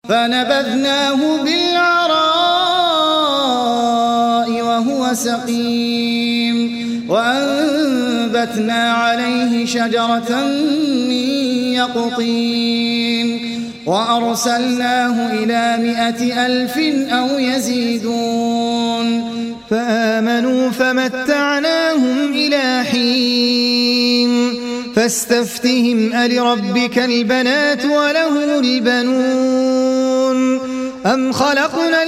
فنبذناه بالعراء وهو سقيم وأنبتنا عليه شجرة من يقطين وأرسلناه إلى 100,000 أو يزيدون فآمنوا فمتعناهم إلى حين فاستفتهم ألربك البنات ولهم البنون أم خلقنا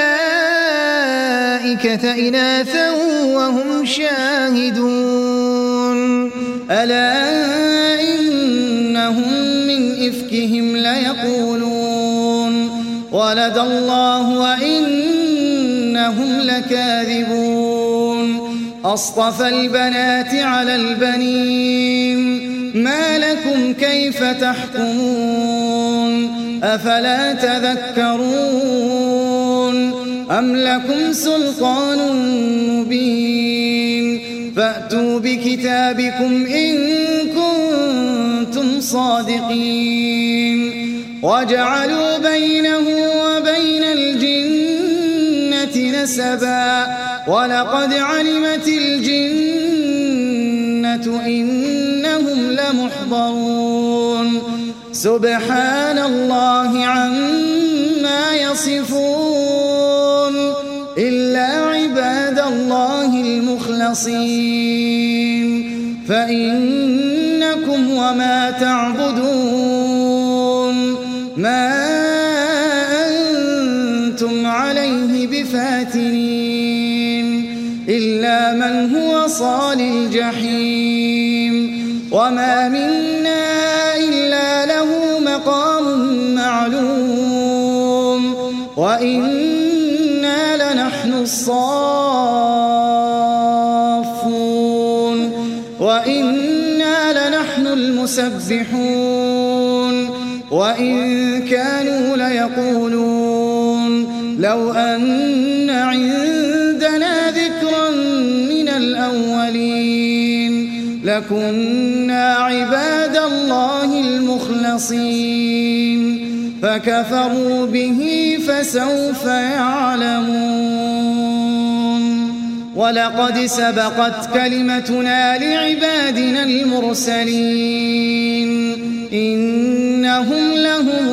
الملائكة إناثا وهم شاهدون ألا إنهم من إفكهم ليقولون ولد الله وإنهم لكاذبون أصطفى البنات على البنين ما لكم كيف تحكمون أفلا تذكرون أم لكم سلطان مبين فأتوا بكتابكم إن كنتم صادقين وجعلوا بينه وبين الجنة نسبا ولقد علمت الجنة إنهم لمحضرون سبحان الله عما يصفون إلا عباد الله المخلصين فإنكم وما تعبدون ما أنتم عليه بفاتنين إلا من هو صال الجحيم وما منا إلا له مقام معلوم وإنا لنحن الصافون وإنا لنحن المسبحون وإن كانوا ليقولون لو أن عندنا ذكرا من الأولين لكنا عباد الله المخلصين فكفروا به فسوف يعلمون ولقد سبقت كلمتنا لعبادنا المرسلين إنهم لهم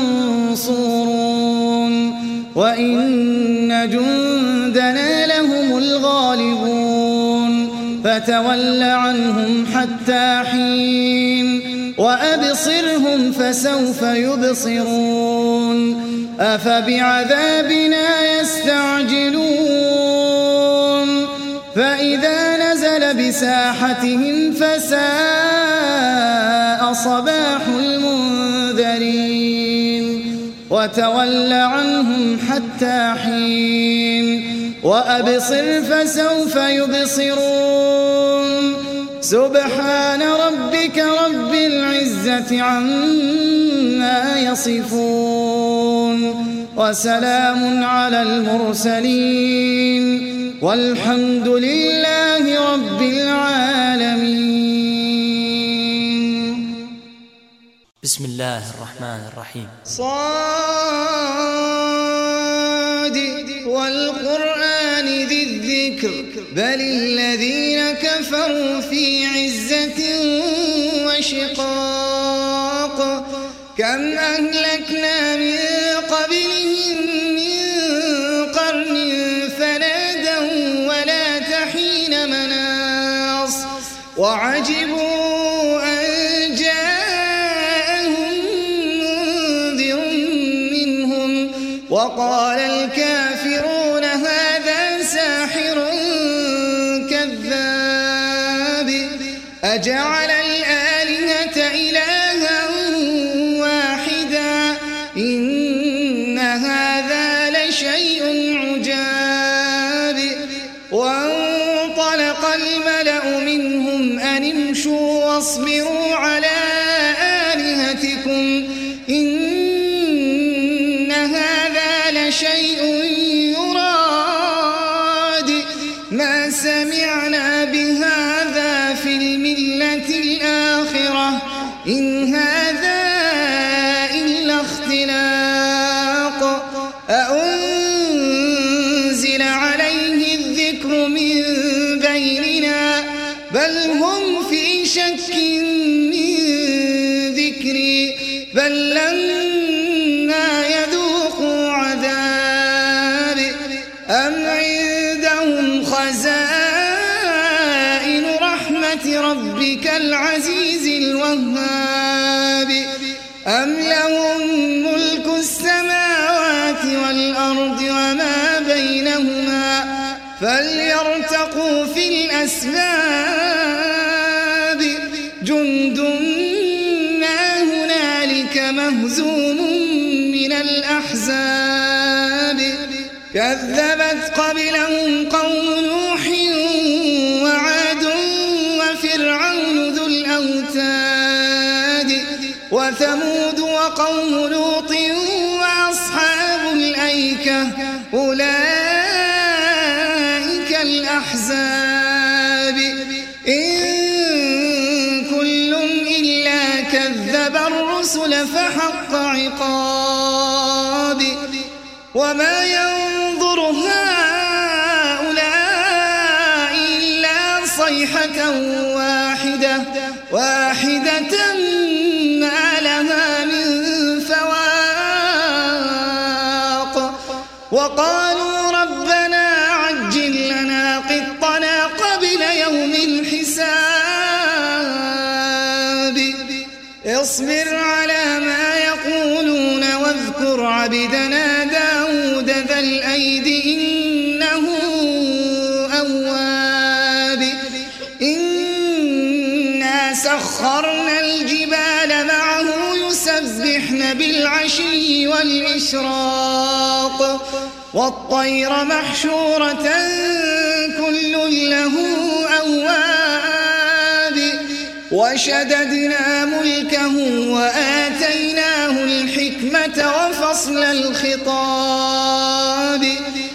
المنصورون وإن جندنا لهم الغالبون فتول عنهم حتى حين وأبصرهم فسوف يبصرون أفبعذابنا يستعجلون فإذا نزل بساحتهم فساء صباح المنذرين وتول عنهم حتى حين وأبصر فسوف يبصرون سبحان ربك رب العزة عما يصفون وسلام على المرسلين والحمد لله رب العالمين. بسم الله الرحمن الرحيم. صاد والقرآن ذي الذكر بل الذين كفروا في عزة وشقاق كم أهلكنا من قبلهم من قرن فنادوا ولا تحين مناص وعجبوا أن جاءهم منذر منهم وقال الكافرون هذا ساحر كذاب أجعل الآلهة إلها واحدا إن هذا لشيء عجاب وانطلق الملأ منهم أن امشوا واصبروا على آلهتكم إن هذا لشيء يراد ما سمعنا بهذا في الملة الآخرة إن هذا إلا اختلاق فليرتقوا في الأسباب جند ما هنالك مهزوم من الأحزاب كذبت قبلهم قوم نوح وعاد وفرعون ذو الأوتاد وثمود وقوم لوط وأصحاب الأيكة أولئك الأحزاب إن كل إلا كذب الرسل فحق عقاب وما ينظر هؤلاء إلا صيحة واحدة ما لها من فواق وقالوا ربنا عجل لنا قطنا قبل يوم الحساب اصبر على ما يقولون واذكر عبدنا داود ذا الأيد إنه أواب إنا سخرنا الجبال معه يسبحن بالعشي والإشراق والطير محشورة كل له أواب وشددنا ملكه وآتيناه الحكمة وفصل الخطاب